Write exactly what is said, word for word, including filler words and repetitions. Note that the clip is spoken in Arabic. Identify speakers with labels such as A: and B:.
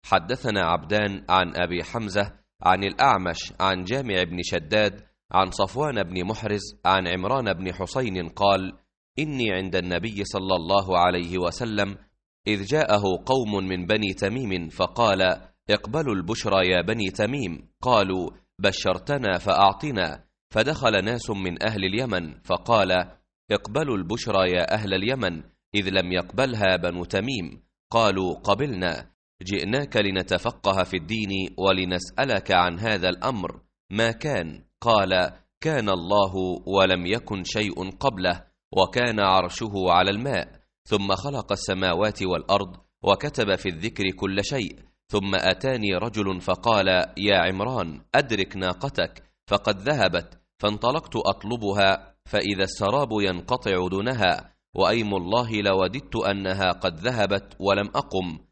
A: حدثنا عبدان عن أبي حمزة عن الأعمش عن جامع بن شداد عن صفوان بن محرز عن عمران بن حسين قال: إني عند النبي صلى الله عليه وسلم إذ جاءه قوم من بني تميم فقال: اقبلوا البشرى يا بني تميم. قالوا: بشرتنا فأعطنا. فدخل ناس من أهل اليمن فقال: اقبلوا البشرى يا أهل اليمن، إذ لم يقبلها بنو تميم. قالوا: قبلنا، جئناك لنتفقه في الدين ولنسألك عن هذا الأمر ما كان. قال: كان الله ولم يكن شيء قبله، وكان عرشه على الماء، ثم خلق السماوات والأرض وكتب في الذكر كل شيء. ثم أتاني رجل فقال: يا عمران أدرك ناقتك فقد ذهبت. فانطلقت أطلبها فإذا السراب ينقطع دونها، وأيم الله لوددت أنها قد ذهبت ولم أقم.